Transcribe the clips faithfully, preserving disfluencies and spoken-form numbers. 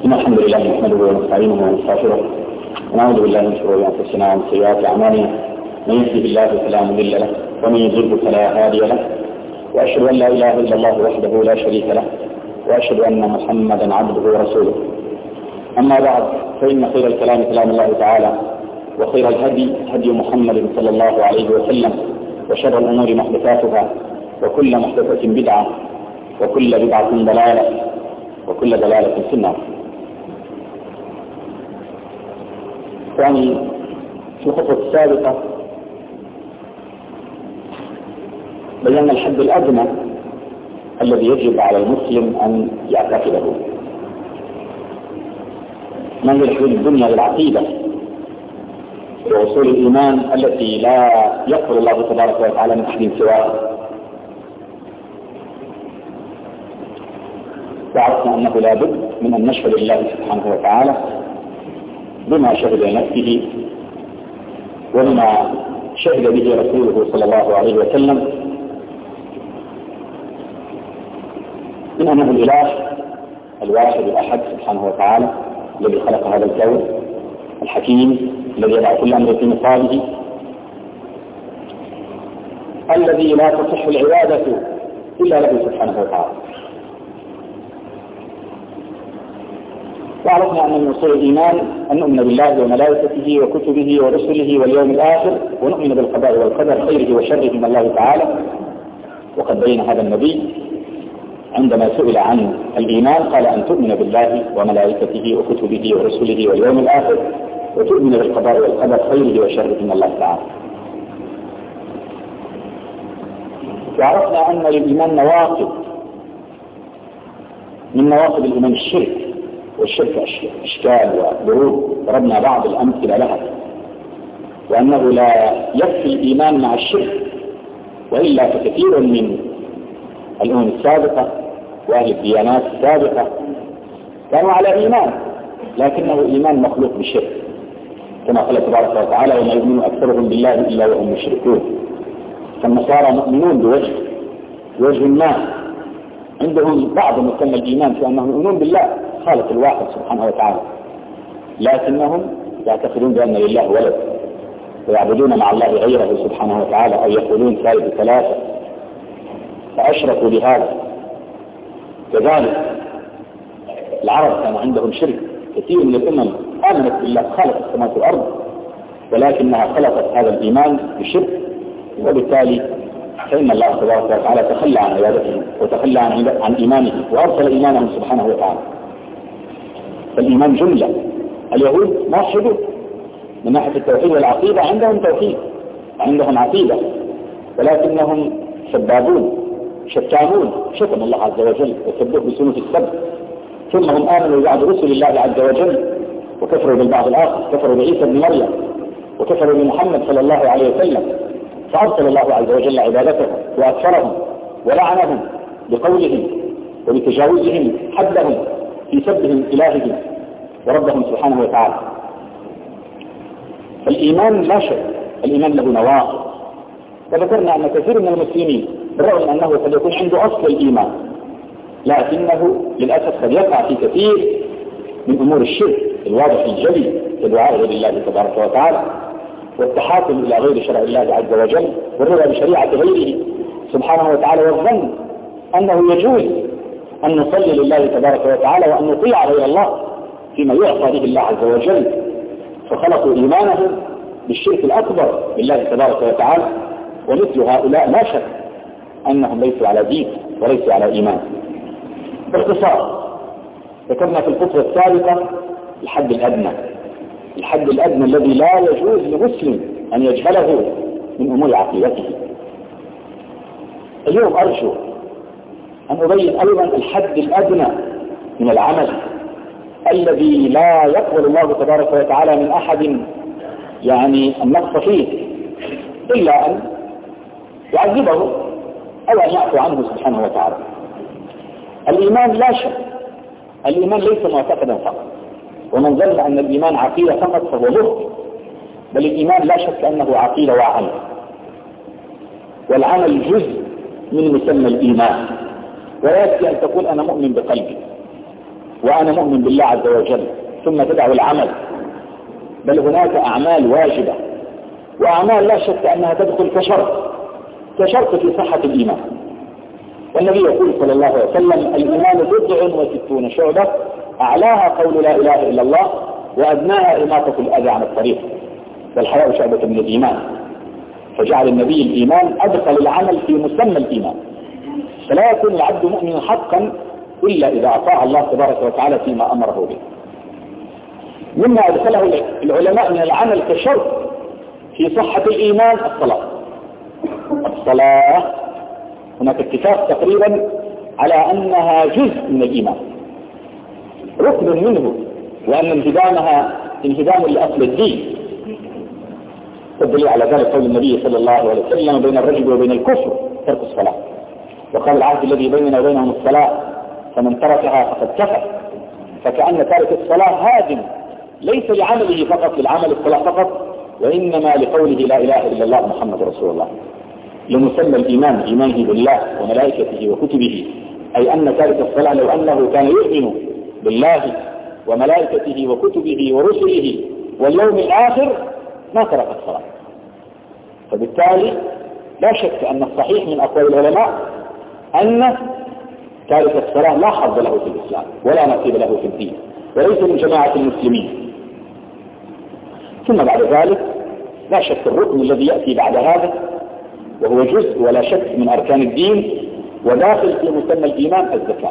إن الحمد لله نحمده ونستعينه ونستغفره ونعوذ بالله من شرور أنفسنا ومن سيئات أعمالنا من يهده الله فلا مضل له ومن يضلل فلا هادي له وأشهد أن لا إله إلا الله وحده لا شريك له وأشهد أن محمدا عبده ورسوله. أما بعد، فإن خير الكلام كلام الله تعالى، وخير الهدي هدي محمد صلى الله عليه وسلم، وشر الأمور محدثاتها، وكل محدثة بدعة، وكل بدعة ضلالة، وكل ضلالة في النار. يعني في الخطوة السابقة بينا الحد الأدنى الذي يجب على المسلم أن يعتقده. منزل حدود الدنيا للعقيدة ووصول الإيمان التي لا يقبل الله تبارك وتعالى من أحد سواه. وعرفنا أنه لا بد من أن نشهد لله سبحانه وتعالى بما شهد لنفسه وبما شهد به رسوله صلى الله عليه وسلم من أنه الإله الواحد الأحد سبحانه وتعالى الذي خلق هذا الكون الحكيم الذي يضع كل أمر في نصابه، الذي لا تصح العبادة إلا له سبحانه وتعالى. وعرفنا أن من أصول الإيمان أن نؤمن بالله وملائكته وكتبه ورسله واليوم الآخر، ونؤمن بالقضاء والقدر خيره وشره من الله تعالى. وقد بين هذا النبي عندما سئل عن الإيمان قال أن تؤمن بالله وملائكته وكتبه ورسله واليوم الآخر، وتؤمن بالقضاء والقدر خيره وشره من الله تعالى. وعرفنا أن للإيمان نواقض، من نواقض الإيمان الشرك، والشرك أشكال وضروب ضربنا بعض الأمثلة لها، وأنه لا يكفي الإيمان مع الشرك، وإلا فكثير من الأمم السابقة وأهل الديانات السابقة كانوا على إيمان، لكنه إيمان مخلوق بالشرك، كما قال تبارك وتعالى: وما يؤمن أكثرهم بالله إلا وهم مشركون. فالنصارى مؤمنون بوجه بوجه ما، عندهم بعض مسمى الإيمان في أنهم يؤمنون بالله خالق الواحد سبحانه وتعالى، لكنهم يعتقدون بأن لله ولد، ويعبدون مع الله غيره سبحانه وتعالى، أو يقولون ثالث ثلاثة، فأشركوا بهذا. كذلك العرب كان عندهم شرك، كثير من الأمم آمنت بالله خالق السماوات والأرض، ولكنها خلقت هذا الإيمان بشرك، وبالتالي فإن الله تبارك وتعالى تخلى عن عبادته وتخلى عن, عن إيمانه وأرسل إيمانه سبحانه وتعالى. فالإيمان جملة. اليهود موحدوا من ناحية التوحيد والعقيدة، عندهم توحيد عندهم عقيدة، ولكنهم سبابون شتامون، شتم الله عز وجل وسبوه بسنة السب. ثم هم آمنوا بعد رسل الله عز وجل وكفروا بالبعض الآخر، كفروا بعيسى بن مريم وكفروا بمحمد صلى الله عليه وسلم، فأرسل الله عز وجل عبادته وأكثرهم ولعنهم بقولهم وبتجاوزهم حدهم في سبهم إلههم وربهم سبحانه وتعالى. الإيمان لا شك الإيمان له نواقض، وذكرنا أن كثير من المسلمين بالرغم أنه قد يكون عنده أصل الإيمان، لكنه للأسف قد يقع في كثير من أمور الشرك الواضح الجلي كدعاء غير الله تبارك وتعالى، والتحاكم إلى غير شرع الله عز وجل، والرضا بشريعة غيره سبحانه وتعالى، والظن أنه يجوز أن نصلي لله تبارك وتعالى وأن نطيع غير الله فيما يعطى به الله عز وجل. فخلقوا إيمانهم بالشرك الأكبر بالله تبارك وتعالى، ومثل هؤلاء لا شك أنهم ليسوا على دين وليسوا على إيمان. باختصار ذكرنا في الخطوة السابقة الحد الأدنى، الحد الأدنى الذي لا يجوز لمسلم أن يجهله من أمور عقيدته. اليوم أرجو أن أبين أيضا الحد الأدنى من العمل الذي لا يقبل الله تبارك وتعالى من أحد يعني النقص فيه إلا أن يعذبه أو أن يعفو عنه سبحانه وتعالى. الإيمان لا شك الإيمان ليس معتقدا فقط، ومن ظن أن الإيمان عقيدة فقط فهو مخطئ، بل الإيمان لا شك أنه عقيدة وعمل، والعمل جزء من مسمى الإيمان. ولا يكفي أن تقول أنا مؤمن بقلبي، وأنا مؤمن بالله عز وجل، ثم تدع العمل، بل هناك أعمال واجبة وأعمال لا شك أنها تدخل كشرط كشرط في صحة الإيمان. والنبي يقول صلى الله عليه وسلم: الإيمان بضع وستون شعبة، أعلاها قول لا إله إلا الله، وأدناها إماطة الأذى عن الطريق، والحياء شعبة من الإيمان. فجعل النبي الإيمان أدخل العمل في مسمى الإيمان، فلا يكون العبد مؤمن حقا إلا إذا أطاع الله تبارك وتعالى فيما أمره به. مما أدخله العلماء من العمل كشرط في صحة الإيمان الصلاة. الصلاة هناك اتفاق تقريبا على أنها جزء من الإيمان، ركن منه، وأن انهدامها انهدام لأصل الدين. تدل على ذلك قول النبي صلى الله عليه وسلم: بين الرجل وبين الكفر ترك الصلاة. وقال: العهد الذي بيننا وبينهم الصلاة، فمن تركها فقد كفر. فكأن تارك الصلاة هادم ليس لعمله فقط، للعمل الصلاة فقط، وإنما لقوله لا إله إلا الله محمد رسول الله. لمسمى الإيمان إيمانه بالله وملائكته وكتبه، أي أن تارك الصلاة لو أنه كان يؤمن بالله وملائكته وكتبه ورسله واليوم الآخر ما ترك الصلاة. فبالتالي لا شك أن الصحيح من أقوال العلماء أن تارك الصلاة لا حظ له في الإسلام ولا نصيب له في الدين، وليس من جماعة المسلمين. ثم بعد ذلك لا شك الركن الذي يأتي بعد هذا، وهو جزء ولا شك من أركان الدين وداخل في مسمى الإيمان، الزكاة.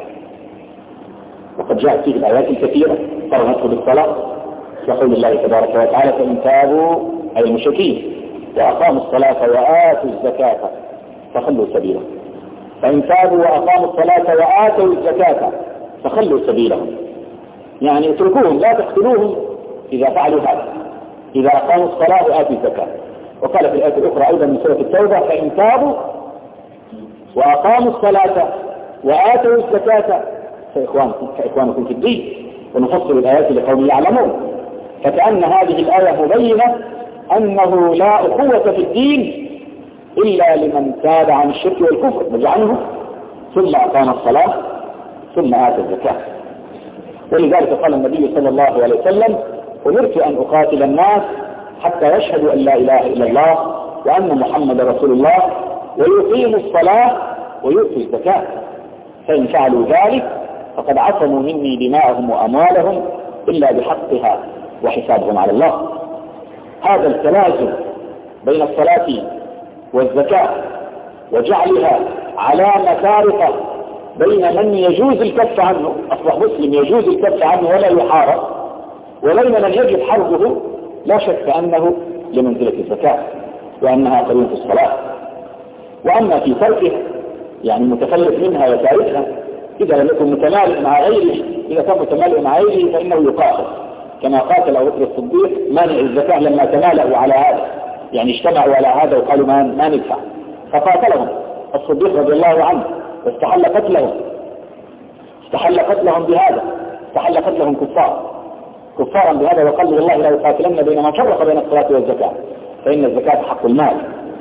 وقد جاءت فيه الآيات الكثيرة قرنته بالصلاة، يقول الله تبارك وتعالى: فإن تابوا أي المشركين وأقاموا الصلاة وآتوا الزكاة فخلوا سبيلهم. فإن تابوا وأقاموا الصلاة وآتوا الزكاة فخلوا سبيلهم، يعني اتركوهم لا تقتلوهم إذا فعلوا هذا، إذا أقاموا الصلاة وآتوا الزكاة. وقال في الآية الأخرى أيضا من سورة التوبة: فإن تابوا وأقاموا الصلاة وآتوا الزكاة فإخوانكم كإخوانكم في الدين. ونفصل الآيات لقوم يعلمون. فكأن هذه الآية مبينة أنه لا أخوة في الدين إلا لمن تاب عن الشرك والكفر وجعله ثم أقام الصلاة ثم آتى الزكاة. ولذلك قال النبي صلى الله عليه وسلم: أمرت أن أقاتل الناس حتى يشهدوا أن لا إله إلا الله وأن محمد رسول الله ويقيموا الصلاة ويؤتوا الزكاة، فإن فعلوا ذلك فقد عصموا مني دماءهم وأموالهم إلا بحقها وحسابهم على الله. هذا التلازم بين الصلاة والزكاة وجعلها علامة فارقة بين من يجوز الكف عنه، أصبح مسلم يجوز الكف عنه ولا يحارب، وبين من يجب حربه، لا شك أنه لمنزلة الزكاة وأنها قرينة الصلاة. وأما في تركها يعني متخلف منها وتاركها إذا لم يكن متمالئ مع غيره، إذا كان متمالئ مع غيره فإنه يقاتل، كما قاتل أبو بكر الصديق مانع الزكاة لما تمالأوا على هذا، يعني اجتمعوا على هذا وقالوا ما ما ندفع، فقاتلهم الصديق رضي الله عنه واستحل قتلهم استحل قتلهم بهذا استحل قتلهم كفار كفارا بهذا، وقال والله لا يقاتلن بين ما فرق بين الصلاة والزكاة فإن الزكاة حق المال.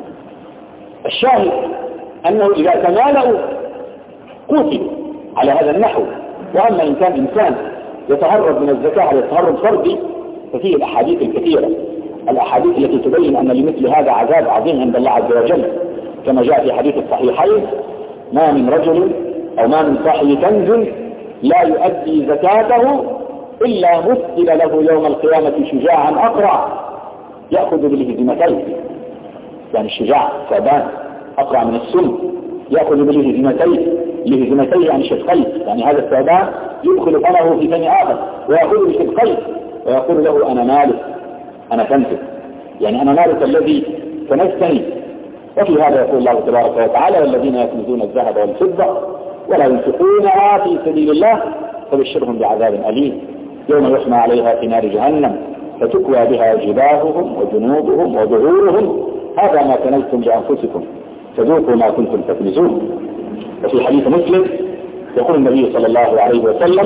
الشاهد أنه إذا تمالأوا قتلوا على هذا النحو. وأما إن كان إنسان يتهرب من الزكاة على تهرب فردي ففيه الأحاديث الكثيرة، الأحاديث التي تبين أن لمثل هذا عذاب عظيم عند الله عز وجل، كما جاء في حديث الصحيحين: ما من رجل أو ما من صاحب كنز لا يؤدي زكاته إلا مثل له يوم القيامة شجاعا أقرع يأخذ بالهزيمتين، يعني الشجاع ثعبان أقرع من السم يأخذ بالهزيمتين، لهزيمتين يعني شدقين، يعني هذا الثعبان يدخل فمه في فم آخر ويأخذ بشدقين ويقول له أنا مالك أنا كنزك، يعني أنا مالك الذي كنزتني. وفي هذا يقول الله تبارك وتعالى: والذين يكنزون الذهب والفضة ولا ينفقونها في سبيل الله فبشرهم بعذاب أليم يوم يحمى عليها في نار جهنم فتكوى بها جباههم وجنوبهم وظهورهم هذا ما كنزتم لأنفسكم فذوقوا ما كنتم تكنزون. وفي حديث مسلم يقول النبي صلى الله عليه وسلم: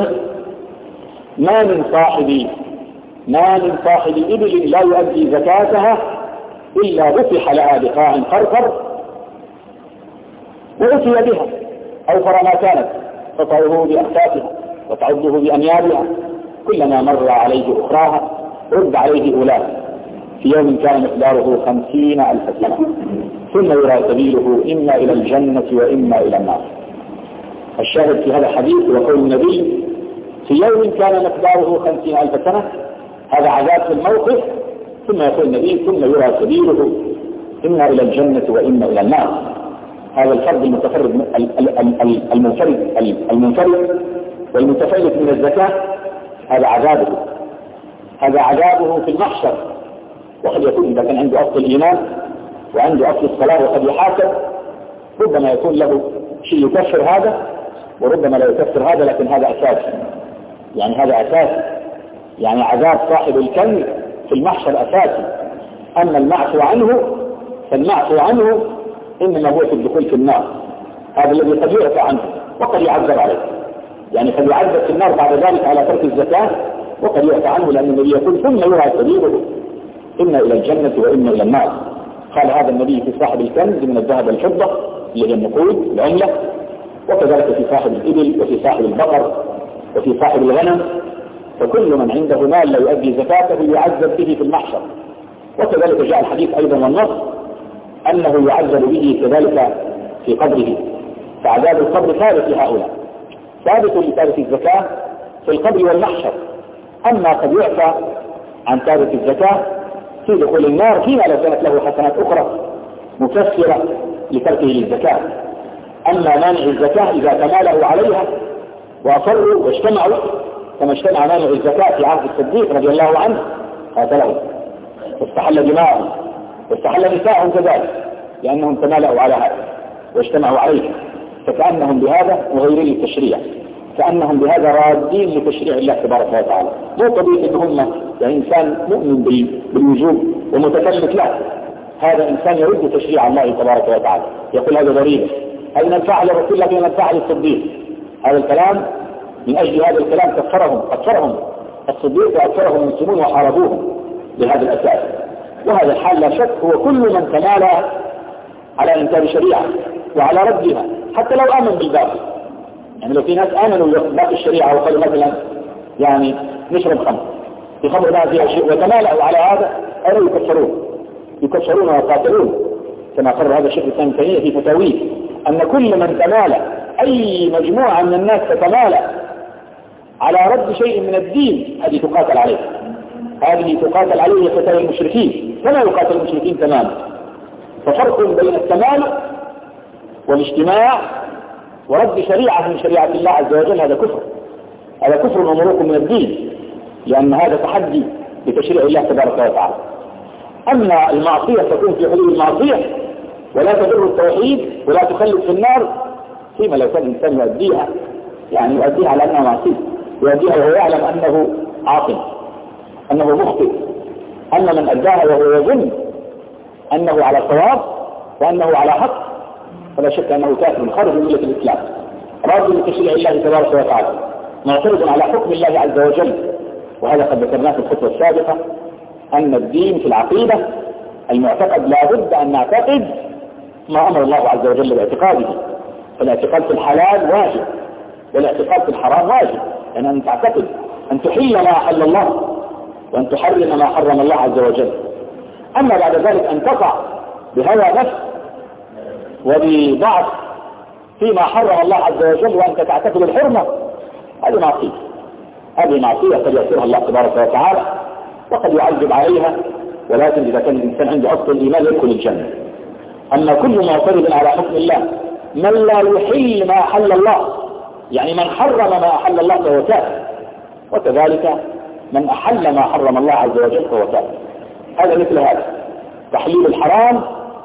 ما من صاحب ما من صاحب إبل لا يؤدي زكاتها إلا بطح لها بقاع قرقر وأتي بها أوفر ما كانت فطعوه بأخفافها وتعضه بأنيابها، كلما مر عليه أخراها رد عليه أولاه، في يوم كان مقداره خمسين ألف سنة، ثم يرى سبيله إما إلى الجنة وإما إلى النار. الشاهد في هذا الحديث وقول النبي في يوم كان مقداره خمسين ألف سنة، هذا عذاب في الموقف، ثم يقول النبي ثم يرى سبيله إما إلى الجنة وإما إلى النار. هذا الفرد المتفرد المنفرد المنفرد والمتفلت من الزكاة، هذا عذابه، هذا عذابه في المحشر. وقد يكون إذا كان عنده أصل الإيمان وعنده أصل الصلاة وقد يحاسب، ربما يكون له شيء يكفر هذا وربما لا يكفر هذا، لكن هذا أساس، يعني هذا أساس، يعني عذاب صاحب الكنز في المحشر أساسي. أما المعفو عنه فالمعفو عنه إنما هو في الدخول في النار، هذا الذي قد يعفى عنه وقد يعذب عليه، يعني قد يعذب في النار بعد ذلك على ترك الزكاة وقد يعفى عنه، لأن النبي يقول ثم يرى سبيله إما إلى الجنة وإما إلى النار. قال هذا النبي في صاحب الكنز من الذهب والفضة اللي هي النقود العملة، وكذلك في صاحب الإبل وفي صاحب البقر وفي صاحب الغنم، فكل من عنده مال لا يؤدي زكاته يعذب به في المحشر. وكذلك جاء الحديث أيضا والنص أنه يعذب به كذلك في قبره، فعذاب القبر ثابت لهؤلاء، ثابت لتارك الزكاة في القبر والمحشر. أما قد يعفى عن تارك الزكاة في دخول النار فيما لو كانت له حسنات أخرى مكسرة لتركه للزكاة. أما مانع الزكاة إذا تمالأوا عليها وأصروا واجتمعوا كما اجتمع مانع الزكاة في عهد الصديق رضي الله عنه، قاتلهم واستحل دماءهم واستحل نساءهم كذلك، لأنهم تمالأوا على هذا واجتمعوا عليه، فكأنهم بهذا مغيرين للتشريع، كأنهم بهذا رادين لتشريع الله تبارك وتعالى. مو طبيعي أنهم يعني إنسان مؤمن بالوجوب ومتكلف له، هذا إنسان يرد تشريع الله تبارك وتعالى، يقول هذا ضريبة، هل من فعل رسول الله بمن فعل الصديق. هذا الكلام من أجل هذا الكلام كفرهم كفرهم الصديق وأكثرهم المسلمون وحاربوهم بهذا الأساس. وهذا الحال لا شك هو كل من تمالى على إنكار شريعة وعلى ردها، حتى لو آمن بالباقي. يعني لو في ناس آمنوا باقي الشريعة وقالوا مثلا يعني نشرب خمر، في خمر ما فيها شيء، وتمالأوا على هذا أو يكفرون يكفرون ويقاتلون، كما قرر هذا الشيخ الإسلام ابن تيمية في فتاويه أن كل من تمالأ، أي مجموعة من الناس تتمالأ على رد شيء من الدين، هذه تقاتل عليه، هذه تقاتل عليه فتاوى المشركين كما يقاتل المشركين تماما. ففرق بين التمالؤ والاجتماع ورد شريعة من شريعة الله عز وجل، هذا كفر، هذا كفر ومروق من الدين، لأن هذا تحدي بتشريع الله تبارك وتعالى. أما المعصية تكون في حدود المعصية ولا تضر التوحيد ولا تخلد في النار، فيما لو كان الإنسان يؤديها، يعني يؤديها على أنها معصية، يؤديها وهو يعلم أنه عاصم، أنه مخطئ. أما من أداها وهو يظن أنه على صواب وأنه على حق، فلا شك أنه كافر خارج من ملة الإسلام، راضي بتشريع الله تبارك وتعالى، معترض على حكم الله عز وجل. وهذا قد ذكرناه في الخطوة السابقة أن الدين في العقيدة المعتقد لا بد أن نعتقد ما أمر الله عز وجل باعتقاده. فالاعتقاد في الحلال واجب والاعتقاد في الحرام واجب، يعني أن تعتقد أن تحل ما أحل الله وأن تحرم ما حرم الله عز وجل. أما بعد ذلك أن تقع بهوى نفس وبضعف فيما حرم الله عز وجل وأنت تعتقد الحرمة، هذه معصية، هذه معصية قد يأثرها الله تبارك وتعالى وقد يعذب عليها، ولكن إذا كان الإنسان عنده أصل الإيمان يدخل الجنة. أما كل معترض على حكم الله من لا يحل ما أحل الله، يعني من حرم ما أحل الله فهو كافر، وكذلك من أحل ما حرم الله عز وجل فهو كافر. هذا مثل هذا، تحليل الحرام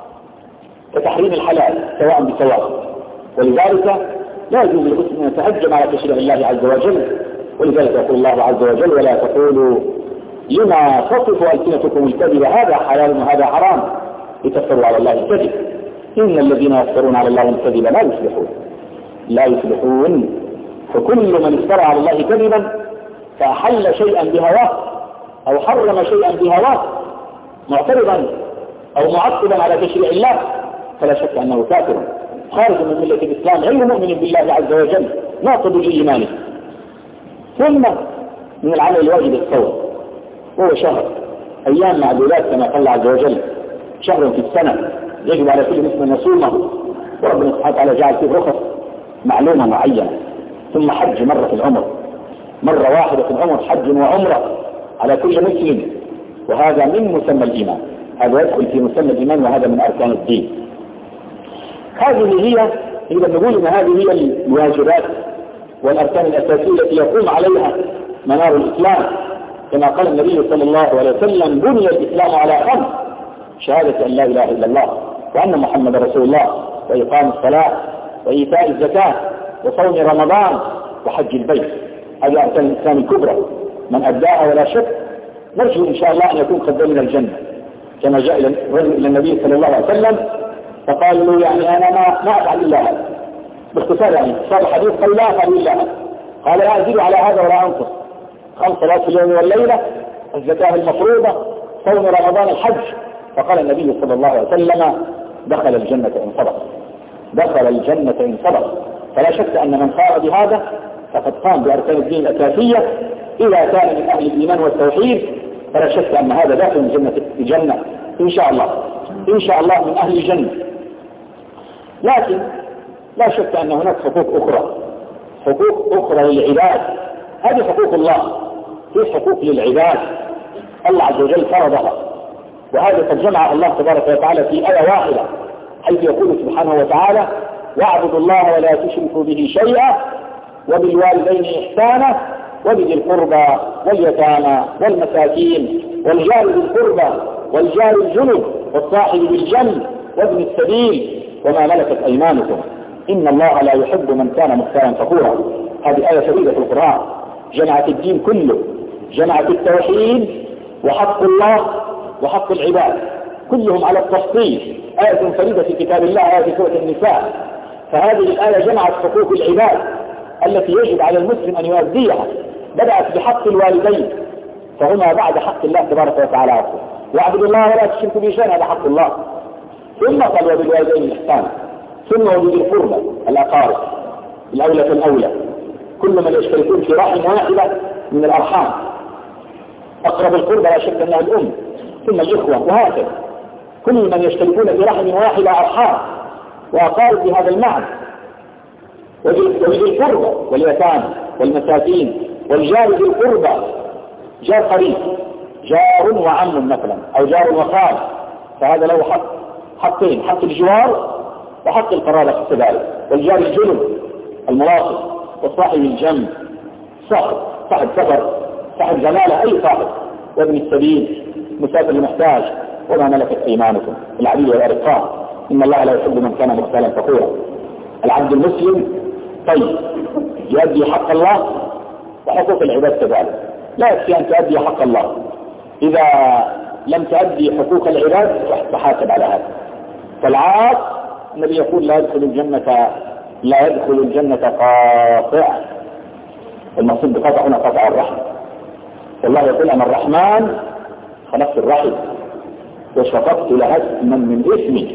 كتحريم الحلال سواء بسواء، ولذلك لا يجوز للمسلم أن يتهجم على تشريع الله عز وجل. ولذلك يقول الله عز وجل ولا تقولوا لما تصف ألسنتكم الكذب هذا حلال وهذا حرام لتفتروا على الله الكذب إن الذين يفترون على الله الكذب لا يفلحون لا يفلحون. فكل من افترى على الله كذبا فأحل شيئا بهواه أو حرم شيئا بهواه معترضا أو معقبا على تشريع الله فلا شك أنه كافر خارج من ملة الإسلام غير مؤمن بالله عز وجل ناقض لإيمانه. ثم من العمل الواجب الصوم، وهو شهر أيام معدودات كما قال الله عز وجل، شهر في السنة يجب على كل مسلم يصومه، وربنا سبحانه وتعالى جعل فيه رخص معلومة معينة. ثم حج مرة في العمر، مرة واحدة في العمر حج وعمرة على كل مسلم، وهذا من مسمى الإيمان، هذا يدخل في مسمى الإيمان وهذا من أركان الدين. هذه هي إذا نقول أن هذه هي الواجبات والأركان الأساسية التي يقوم عليها منار الإسلام، كما قال النبي صلى الله عليه وسلم: بني الإسلام على خمس: شهادة أن لا إله إلا الله وأن محمد رسول الله، وإقام الصلاة، وإيتاء الزكاة، وصوم رمضان، وحج البيت. هذه أركان الإسلام الكبرى، من أداها ولا شك نرجو إن شاء الله أن يكون قد من الجنة، كما جاء إلى النبي صلى الله عليه وسلم فقال له: يعني أنا ما ما أفعل إلا هذا، باختصار يعني صار الحديث قال: لا أفعل إلا هذا. قال: لا أزيد على هذا ولا أنقص، خمس صلاة في اليوم والليلة، الزكاة المفروضة، صوم رمضان، الحج. فقال النبي صلى الله عليه وسلم: دخل الجنة إن صدق، دخل الجنة إن صدق. فلا شك أن من قام بهذا فقد قام بأركان الدين الأساسية. إذا كان من أهل الإيمان والتوحيد فلا شك أن هذا داخل الجنة الجنة إن شاء الله، إن شاء الله من أهل الجنة. لكن لا شك أن هناك حقوق أخرى، حقوق أخرى للعباد، هذه حقوق الله، في حقوق للعباد الله عز وجل فرضها، وهذا قد جمع الله تبارك وتعالى في آية واحدة، حيث يقول سبحانه وتعالى: واعبدوا الله ولا تشركوا به شيئا وبالوالدين إحسانا وبذي القربى واليتامى والمساكين والجار ذي القربى والجار الجنب والصاحب بالجنب وابن السبيل وما ملكت أيمانكم إن الله لا يحب من كان مختالا فخورا. هذه آية فريدة في القرآن، جمعت الدين كله، جمعت التوحيد وحق الله وحق العباد كلهم على التفصيل. آية فريدة في كتاب الله، آية في سورة النساء. فهذه الآية جمعت حقوق العباد التي يجب على المسلم أن يؤديها، بدأت بحق الوالدين فهما بعد حق الله تبارك وتعالى عفوا، واعبدوا الله ولا تشركوا به شيئا، هذا حق الله. ثم قال: وبالوالدين إحسانا، ثم وبذي القربى الأقارب الأولى فالأولى، كل من يشتركون في رحم واحدة من الأرحام، أقرب القربى لا شك أنها الأم، ثم الإخوة، وهكذا كل من يشتركون في رحم واحدة أرحام وأقارب بهذا المعنى. وبذي القربى واليتامى والمساكين والجار ذي القربى، جار قريب، جار وعم مثلا، أو جار وخال، فهذا له حق، حقين: حق الجوار وحق القرابة كذلك. والجار الجنب الملاصق، والصاحب الجنب، صاحب صاحب سفر، صاحب زمالة، أي صاحب، وابن السبيل، مسافر المحتاج، وما ملكت أيمانكم العبيد والأرقاء إن الله لا يحب من كان مختالا فخورا. العبد المسلم طيب يؤدي حق الله وحقوق العباد كذلك، لا يكفي أن تؤدي حق الله، إذا لم تؤدي حقوق العباد تحاسب على هذا. فالعاق النبي يقول: لا يدخل الجنة لا يدخل الجنة قاطع. المقصود بقطع هنا قطع الرحم، والله يقول: أنا الرحمن خلقت الرحم وشققت لها اسما من اسمي،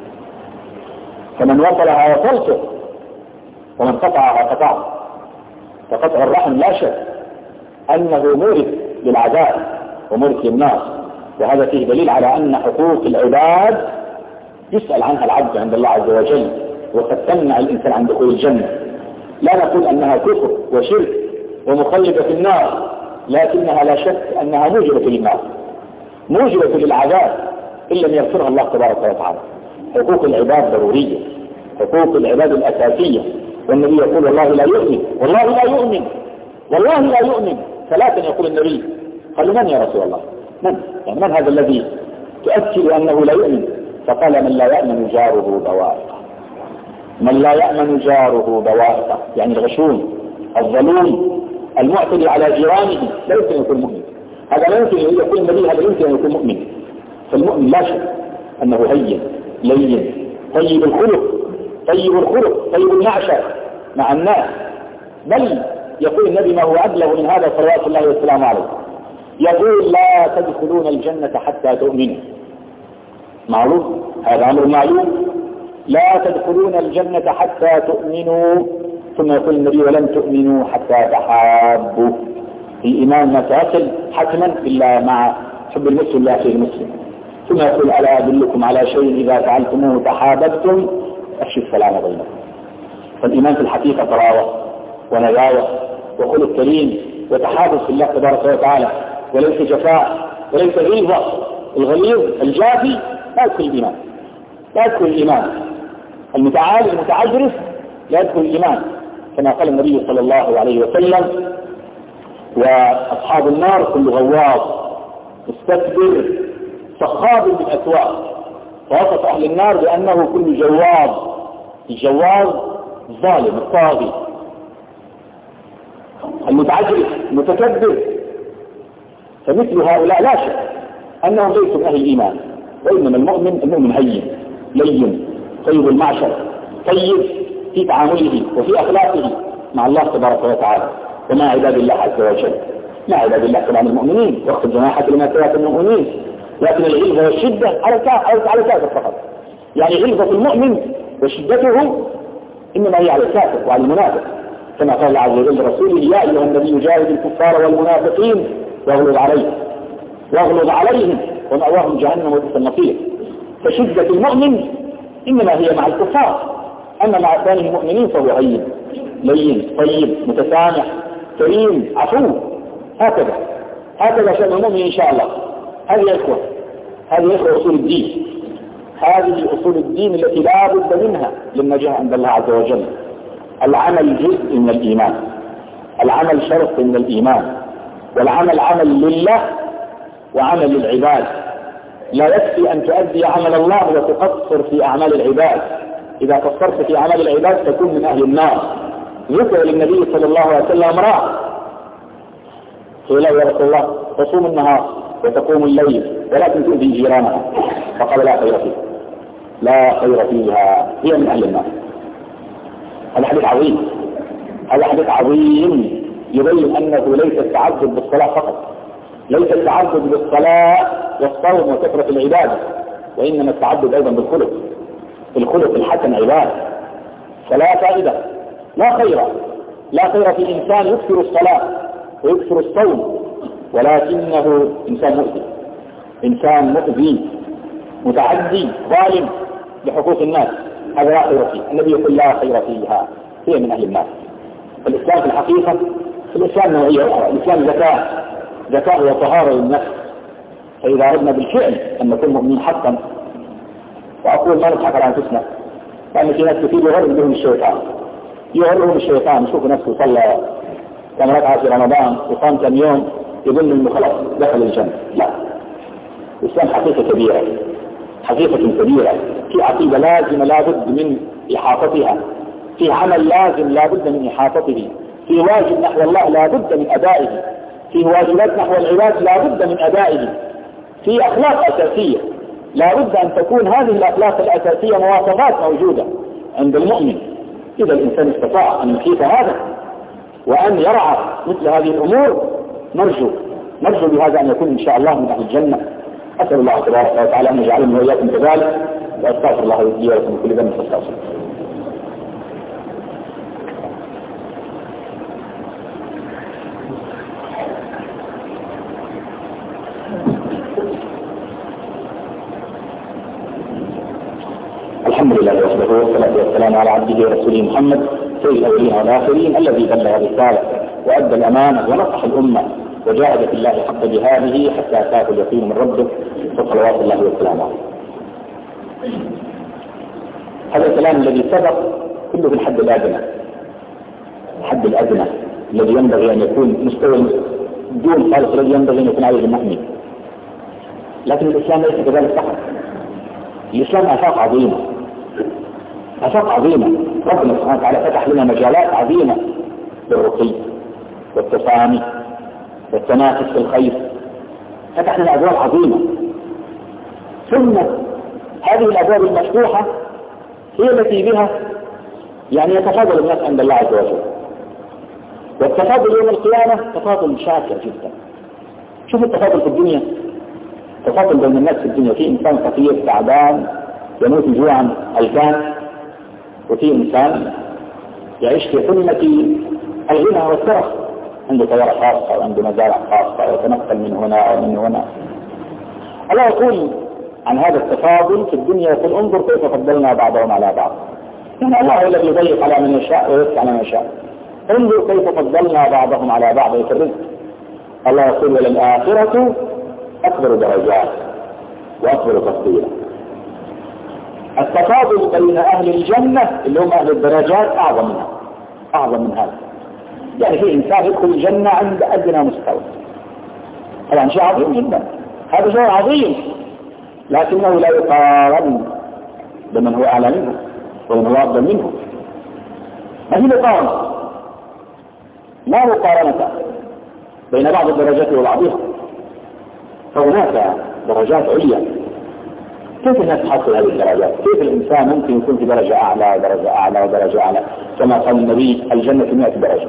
فمن وصلها وصلته ومن قطعها قطعت. فقطع الرحم لا شك أنه مورث للعذاب ومورث للناس، وهذا فيه دليل على أن حقوق العباد يسأل عنها العبد عند الله عز وجل، وقد تمنع الإنسان عن دخول الجنة. لا نقول أنها كفر وشرك ومخلدة في النار، لكنها لا شك أنها موجبة للنار، موجبة للعذاب إن لم يغفرها الله تبارك وتعالى. حقوق العباد ضرورية، حقوق العباد الأساسية. والنبي يقول: والله لا يؤمن، والله لا يؤمن، والله لا يؤمن. ثلاثا يقول النبي. قالوا: من يا رسول الله؟ من؟ يعني من هذا الذي تؤكد أنه لا يؤمن؟ فقال: من لا يأمن جاره بوائقه، من لا يأمن جاره بوائقه، يعني الغشوم الظلوم المعتدي على جيرانه لا يمكن أن يكون مؤمن. هذا لا يمكن أن يكون النبي، هذا يمكن أن يكون مؤمن. فالمؤمن لا شك أنه هين لين طيب الخلق، طيب الخلق طيب النعشة مع الناس. بل يقول النبي ما هو أبلغ من هذا صلوات الله والسلام عليه، يقول: لا تدخلون الجنة حتى تؤمنوا. معلوم، هذا أمر معلوم، لا تدخلون الجنة حتى تؤمنوا، ثم يقول النبي ولن تؤمنوا حتى تحابوا. الإيمان ما تأكل حتما إلا مع حب المسلم لا في المسلم. ثم يقول ألا أدلكم على شيء إذا فعلتموه تحاببتم أفشوا السلام بينكم. فالإيمان في الحقيقة طراوة ونجاوة وخلق كريم وتحابب في الله تبارك وتعالى، وليس جفاء وليس غلظة. الغليظ الجافي لا يدخل الإيمان، لا يدخل الإيمان. المتعالي المتعجرف لا يدخل الإيمان، كما قال النبي صلى الله عليه وسلم: وأصحاب النار كل غواص مستكبر صخاب بالأسواق. ووصف أهل النار بأنه كل جواز. الجواز الظالم الطاغي المتعجرف المتكبر. فمثل هؤلاء لا شك أنهم ليسوا من أهل الإيمان، وإنما المؤمن المؤمن هين لين طيب المعشر، طيب في تعامله وفي أخلاقه مع الله تبارك وتعالى ومع عباد الله عز وجل. مع عباد الله طبعا المؤمنين وقت الجماحة لما كانت المؤمنين، لكن الغلظة والشدة على على كافر فقط. يعني غلظة المؤمن وشدته إنما هي على الكافر وعلى المنافق، كما قال الله عز وجل لرسوله: يا أيها النبي جاهد الكفار والمنافقين واغلظ عليهم واغلظ عليهم ومأواهم جهنم وبئس المصير. فشدة المؤمن إنما هي مع الكفار، أما مع ثاني المؤمنين فهو هين لين طيب متسامح كريم عفو. هكذا هكذا شأن المؤمن إن شاء الله. هذه إخوة هذه إخوة أصول الدين، هذه أصول الدين التي لا بد منها للنجاح عند الله عز وجل. العمل جزء من الإيمان، العمل شرط من الإيمان، والعمل عمل لله وعمل للعباد. لا يكفي أن تؤدي عمل الله وتقصر في أعمال العباد. إذا قصرت في أعمال العباد تكون من أهل النار. ذكر للنبي صلى الله عليه وسلم امرأة قيل يا رسول الله تصوم النهار وتقوم الليل ولكن تؤذي جيرانها، فقال لا خير فيها لا خير فيها هي من أهل النار. هذا حديث عظيم، هذا حديث عظيم يبين أنه ليس التعبد بالصلاة فقط، ليس التعبد بالصلاة والصوم وكثرة العبادة، وإنما التعبد أيضا بالخلق. الخلق الحسن عبادة. فلا فائدة لا خير لا خير في إنسان يكثر الصلاة ويكثر الصوم ولكنه إنسان مؤذي، إنسان مؤذي متعدي ظالم لحقوق الناس. هذا لا خير فيه. النبي يقول لا خير فيها هي من أهل الناس. فالإسلام في الحقيقة في الإسلام نوعية أخرى. الإسلام ذكاء ذكاء وطهارة للنفس. فإذا أردنا بالفعل أن نكون مؤمنين حقا، وأقول ما نضحك على أنفسنا، لأن في ناس كثير يغرر بهم الشيطان يغررهم الشيطان يشوف نفسه صلى كم ركعة في رمضان وصام كم يوم يظن انه خلاص دخل الجنة. لا، الإسلام حقيقة كبيرة، حقيقة كبيرة. في عقيدة لازم لا بد من إحاطتها، في عمل لازم لا بد من إحاطته، في واجب نحو الله لا بد من أدائه، في واجبات نحو العباد لا بد من أدائه، في أخلاق أساسية لا بد أن تكون هذه الأخلاق الأساسية مواصفات موجودة عند المؤمن. إذا الإنسان استطاع أن يحيط هذا وأن يرعى مثل هذه الأمور نرجو نرجو بهذا أن يكون إن شاء الله من أهل الجنة. أسأل الله تبارك وتعالى أن يجعلنا وإياكم كذلك، وأستغفر الله لي ولكم من كل ذنب فاستغفروه. الحمد لله وحده والصلاة والسلام على عبده ورسوله محمد سيد الأولين والآخرين الذي بلغ الرسالة وأدى الأمانة ونصح الأمة وجاهد في الله حق جهاده حتى أتاه اليقين من ربه فصلوات الله وسلامه عليه. هذا الكلام الذي سبق كله في الحد الأدنى، الحد الأدنى الذي ينبغي أن يكون مستوى دون خالص الذي ينبغي أن يكون عليه المؤمن. لكن الإسلام ليس كذلك فقط. الإسلام آفاق عظيمة، آفاق عظيمة. ربنا سبحانه وتعالى فتح لنا مجالات عظيمة للرقي والتسامي والتنافس في الخير، فتح لنا أبواب عظيمة. ثم هذه الأبواب المفتوحة هي التي بها يعني يتفاضل الناس عند الله عز وجل، والتفاضل يوم القيامة تفاضل شاكر جدا. شوف التفاضل في الدنيا، تفاضل بين الناس في الدنيا، في إنسان فقير تعبان يموت جوعا هلكان، وفي إنسان يعيش في قمة الغنى والترف، عنده طيارة خاصة وعنده مزارع خاصة ويتنقل من هنا ومن هنا. الله يقول عن هذا التفاضل في الدنيا، يقول انظر كيف فضلنا بعضهم على بعض. يعني الله هو الذي يضيق على من يشاء ويوسع على من يشاء. انظر كيف فضلنا بعضهم على بعض في الرزق. الله يقول وللآخرة أكبر درجات وأكبر تفضيلا. التفاضل بين أهل الجنة اللي هم أهل الدرجات أعظم منها، أعظم من هذا. يعني في إنسان يدخل الجنة عند أدنى مستوى، طبعا شيء عظيم جدا، هذا شيء عظيم، لكنه لا يقارن بمن هو أعلى منه ومن هو أفضل منه. ما في مقارنة، لا مقارنة بين بعض الدرجات وبعضها، فهناك درجات عليا. كيف الناس تحصل هذه الدرجات؟ كيف الإنسان ممكن يكون في درجة أعلى ودرجة أعلى ودرجة أعلى؟ كما قال النبي الجنة مئة درجة،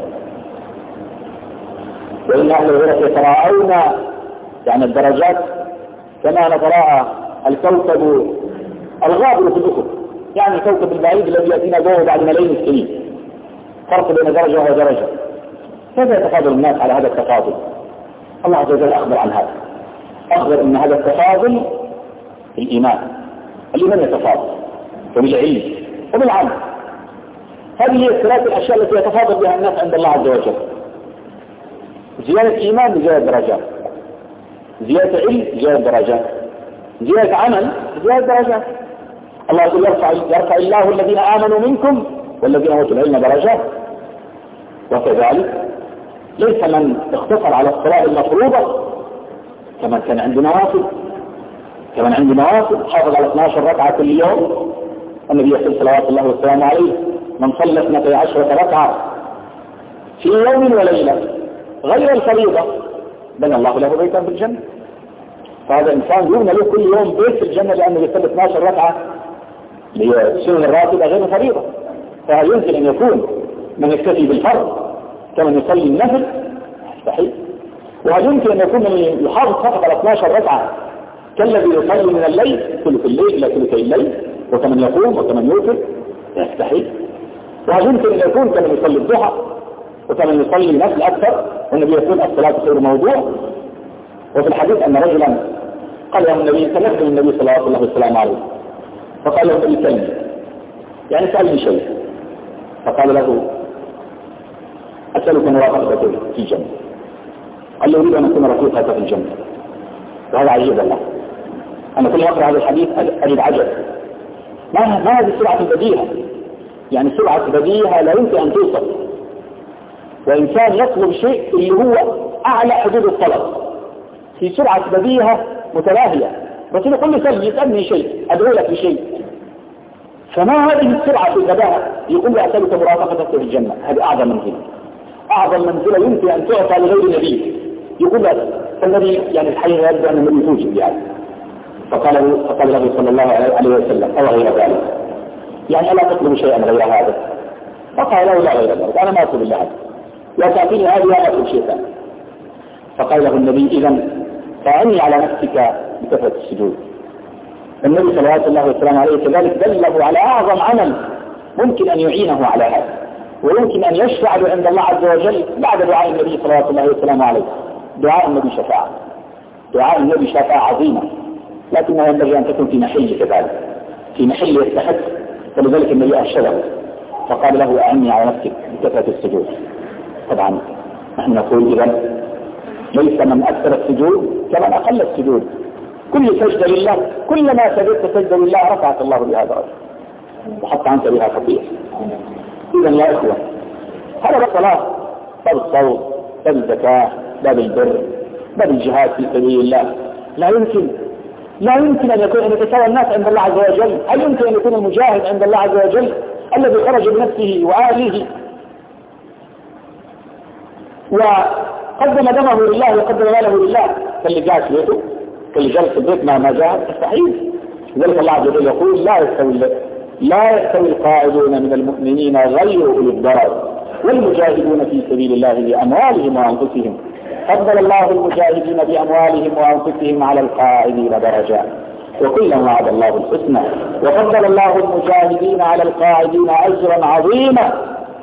وإن أهل الغرف يتراءون، يعني الدرجات كما نتراءى الكوكب الغابر في الأفق، يعني الكوكب البعيد الذي يأتينا ضوءه بعد ملايين السنين، فرق بين درجة ودرجة. كيف يتفاضل الناس على هذا التفاضل؟ الله عز وجل أخبر عن هذا، أخبر أن هذا التفاضل في الإيمان. الإيمان يتفاضل وبالعلم وبالعمل. هذه هي الثلاث الأشياء التي يتفاضل بها الناس عند الله عز وجل: زيادة إيمان بزيادة درجات، زيادة علم زيادة درجات، زيادة عمل زيادة درجات. الله يقول يرفع, يرفع الله الذين آمنوا منكم والذين أوتوا العلم درجات. وكذلك ليس من اختصر على الصلاة المفروضة كمن كان عنده نوافل، كمن عنده نوافل حافظ على اثنتي عشرة ركعة كل يوم. النبي يقول صلوات الله والسلام عليه: من صلى اثنتي عشرة ركعة في يوم وليلة غير الفريضة بنى الله له بيتا في الجنة. فهذا إنسان يبنى له كل يوم بيت في الجنة لأنه يصلي اثنتي عشرة ركعة لسنن الراتبة غير الفريضة. فهل يمكن أن يكون من يكتفي بالفرض كمن يصلي النفل؟ مستحيل. وهل يمكن أن يكون من يحافظ فقط على اثنتي عشرة ركعة كالذي يصلي من الليل ثلث الليل إلى ثلثي الليل وكمن يقوم وكمن يوتر؟ يستحيل. وهل يمكن أن يكون كمن يصلي الضحى وكمن يصلي نفل أكثر؟ والنبي يقول الصلاة خير موضوع. وفي الحديث أن رجلا قال له النبي تنبه النبي صلى الله عليه وسلم عليه، فقال له الكلمة يعني سألني شيء، فقال له أسألك مرافقتك في الجنة. قال له أريد أن أكون رفيقك في الجنة. وهذا عجيب الله، أنا كل ما أقرأ هذا الحديث أجد عجب. ما ما هذه سرعة بديهة، يعني سرعة بديهة لا يمكن أن توصف. وإنسان يطلب شيء اللي هو أعلى حدود الطلب في سرعة بديهة متلاهية، بس يقول لي سألني يسألني شيء أدعو لك بشيء. فما هذه السرعة في البداهة؟ يقول لي أسألك مرافقتك في الجنة. هذه أعظم منزلة، أعظم منزلة يمكن أن تعطى لغير نبي. يقول لك النبي يعني الحقيقة يبدو أن النبي توجد يعني. فقال له فقال له صلى الله عليه وسلم أو غير ذلك، يعني ألا تطلب شيئا غير هذا؟ فقال له لا غير ذلك، أنا ما أطلب إلا هذا، لا تعطيني هذه ولا أطلب شيء ثاني. فقال له النبي إذن فعني على نفسك بكثرة السجود. النبي صلى الله عليه وسلم عليه كذلك دله على أعظم عمل ممكن أن يعينه على هذا، ويمكن أن يشفع له عند الله عز وجل بعد دعاء النبي صلى الله عليه وسلم عليه. دعاء النبي شفاعة، دعاء النبي شفاعة عظيمة، لكنها ينبغي أن تكون في محل كذلك، في محل يستحق. فلذلك النبي أرشده فقال له أعني على نفسك بكثرة السجود. طبعا نحن نقول إذا ليس من أكثر السجود كمن أقل السجود. كل سجدة لله، كلما سجدت سجدة لله رفعك الله بها درجة وحط عنك بها خطيئة. إذا يا إخوة هذا الصلاة باب الصوم، باب الزكاة، باب البر، باب الجهاد في سبيل الله. لا يمكن لا يمكن أن يكون أن يتساوى الناس عند الله عز وجل. هل يمكن أن يكون المجاهد عند الله عز وجل الذي خرج بنفسه وأهله وقدم دمه لله وقدم ماله لله كاللي جاء في بيته، كاللي جلس في البيت ما ما جاء؟ مستحيل. لذلك الله عز وجل يقول لا يستوي لا يستوي القاعدون من المؤمنين غير أولي الضرر والمجاهدون في سبيل الله بأموالهم وأنفسهم فضل الله المجاهدين بأموالهم وأنفسهم على القاعدين درجات وكلا وعد الله الحسنى وفضل الله المجاهدين على القاعدين أجرا عظيما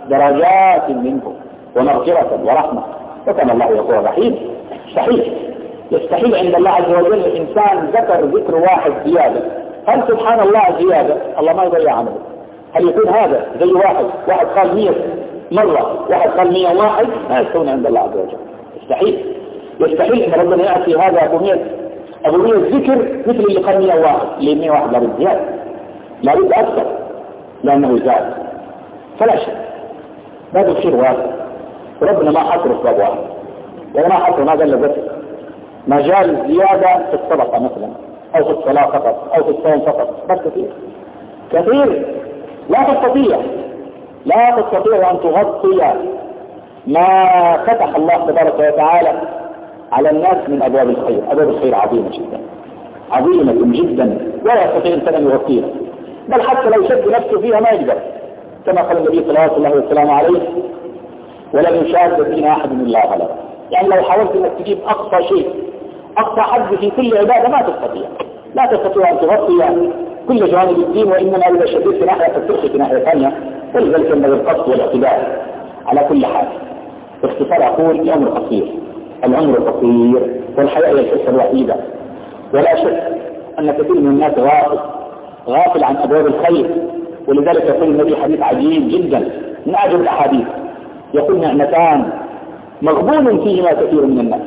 درجات منه ومغفرة ورحمة، وكان الله غفورا رحيما. يستحيل يستحيل عند الله عز وجل الإنسان ذكر ذكر واحد زيادة. هل سبحان الله زيادة؟ الله ما يضيع عمله. هل يكون هذا زي واحد واحد قال مية مرة واحد قال مية واحد؟ ما يستوون عند الله عز وجل. يستحيل يستحيل ان ربنا يأتي هذا ابو مية ابو مية ذكر مثل اللي قال مية واحد، لان مية واحد لابد زيادة، لابد اكثر لانه زاد. فلا شك باب الخير واسع، وربنا ما حصر في باب واحد ولا ما حصر ما قال له مجال زيادة في الصدقة مثلا او في الصلاة فقط او في الصوم فقط، بس كثير كثير لا تستطيع لا تستطيع ان تغطي ما فتح الله تبارك وتعالى على الناس من ابواب الخير. ابواب الخير عظيمة جدا عظيمة جدا ولا يستطيع انسان ان يغطيها، بل حتى لو شد نفسه فيها ما يقدر، كما قال النبي صلى الله عليه وسلم عليه ولن يشاد فينا احد الا غلبه. يعني لو حاولت انك تجيب اقصى شيء اقصى حد في كل عبادة ما تستطيع لا تستطيع ان تغطي كل جوانب الدين، وانما اذا شديد في ناحية تترك في ناحية ثانية، ولذلك ينبغي القصد والاعتدال على كل حال. باختصار اقول الامر قصير، العمر قصير، والحياة هي الفرصة الوحيدة. ولا شك ان كثير من الناس غافل غافل عن ابواب الخير، ولذلك يقول النبي حديث عجيب جدا من اعجب الاحاديث، يقول نعمتان مغبون فيهما كثير من الناس،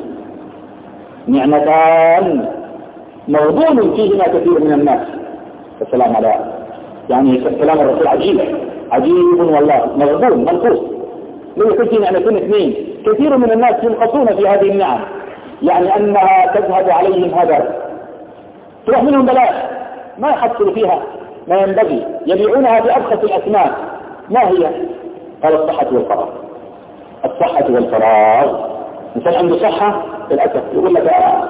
نعمتان مغبون فيهما كثير من الناس. السلام عليكم. يعني كلام الرسول عجيب عجيب والله، مغبون منقوص. لو يكون في نعمتين اثنين كثير من الناس ينقصون في هذه النعم، يعني انها تذهب عليهم هدر، تروح منهم بلاش، ما يحصلوا فيها ما ينبغي، يبيعونها بأبخس الأثمان. ما هي؟ قال الصحة والفراغ. الصحة والفراغ. إنسان عنده صحة للأسف يقول لك آه.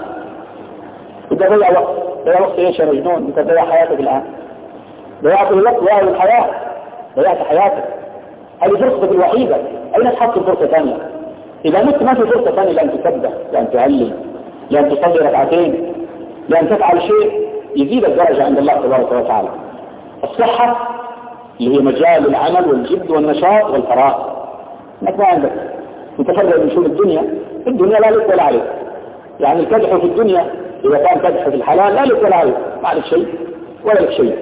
إذا ضيع وقت ضيع وقت إيش يا مجنون؟ أنت ضيع حياتك الآن، ضيعت الوقت ضيعت الحياة، ضيعت حياتك. هذه فرصتك الوحيدة، أين تحصل فرصة ثانية؟ إذا مت ما في فرصة ثانية لأن تسبح، لأن تعلم، لأن تصلي ركعتين، لأن تفعل شيء يزيد الدرجة عند الله تبارك وتعالى. الصحة اللي هي مجال العمل والجد والنشاط والفراغ، انك ما عندك متفرغ من شؤون الدنيا، الدنيا لا لك ولا عليك. يعني الكدح في الدنيا اذا كان كدح في الحلال لا لك ولا عليك، ما عليك شيء ولا لك شيء.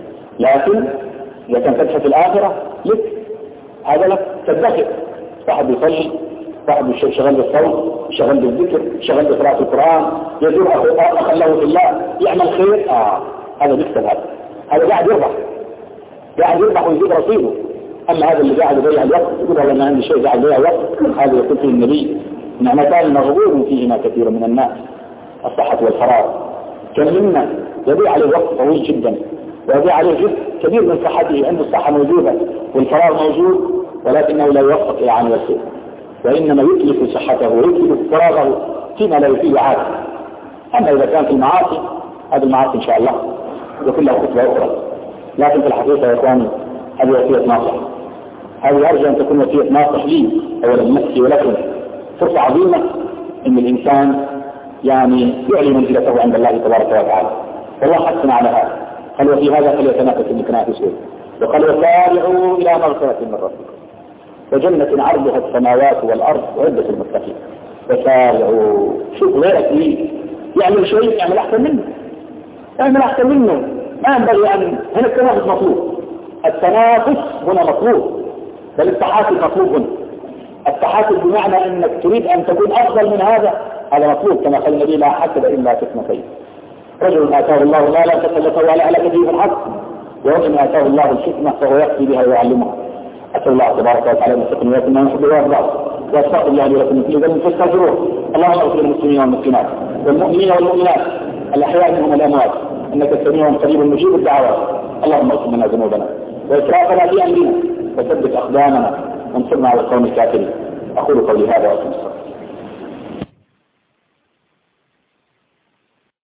لكن اذا كان كدح في الاخره لك، هذا لك تدخل. واحد يصلي، واحد شغال بالصوت، شغال بالذكر، شغال بقراءة القرآن، يزور اخا له في الله، يعمل خير، اه هذا بيكسب. هذا هذا قاعد يربح قاعد يربح ويزيد رصيده. اما هذا اللي قاعد يضيع الوقت يقول والله ما عندي شيء قاعد يضيع الوقت، هذا يقول فيه النبي نعمتان مغبون فيهما كثير من الناس، الصحة والفراغ. كم منا يضيع عليه وقت طويل جدا ويضيع عليه جزء كبير من صحته، عنده الصحة موجودة والفراغ موجود ولكنه لا يوفق الى عمل الخير، وانما يتلف صحته ويتلف فراغه فيما لا يفيد عاده. اما اذا كان في المعاصي، هذه المعاصي ان شاء الله وكلها خطوة اخرى. لكن في الحقيقة يا اخواني هذه وصية ناصح، هذه ارجو ان تكون وصية ناصح لي اولا لنفسي ولكم. فرصة عظيمة ان الانسان يعني يعلي منزلته عند الله تبارك وتعالى، والله حثنا على هذا. قال وفي هذا فليتنافس المتنافسون، وقال وسارعوا الى مغفرة من ربكم وجنة عرضها السماوات والارض وعدة المتقين. وسارعوا، شوف غيرك ليه يعمل شيء يعمل احسن منه، يعمل احسن منه. ما ينبغي ان هنا التنافس مطلوب، التنافس هنا مطلوب، بل التحاسب مطلوب هنا. التحاسب بمعنى انك تريد ان تكون افضل من هذا، هذا مطلوب. كما قال النبي لا حسد الا في اثنتين، رجل اتاه الله مالا فسلطه على اهلك به الحق، ورجل اتاه الله الحكمه فهو يقضي بها ويعلمها. اسال الله تبارك وتعالى ان يوفقنا ويكون ما يحب ويرضى، واستغفر الله لي ولكم في ذنب فاستغفروه. اللهم اغفر للمسلمين والمسلمات والمؤمنين والمؤمنات الاحياء منهم الاموات، انك سميع قريب مجيب الدعوات. اللهم اغفر لنا ذنوبنا واسرافنا في امرنا وثبت اقدامنا وانصرنا على القوم الكافرين. اقول قولي هذا واستغفر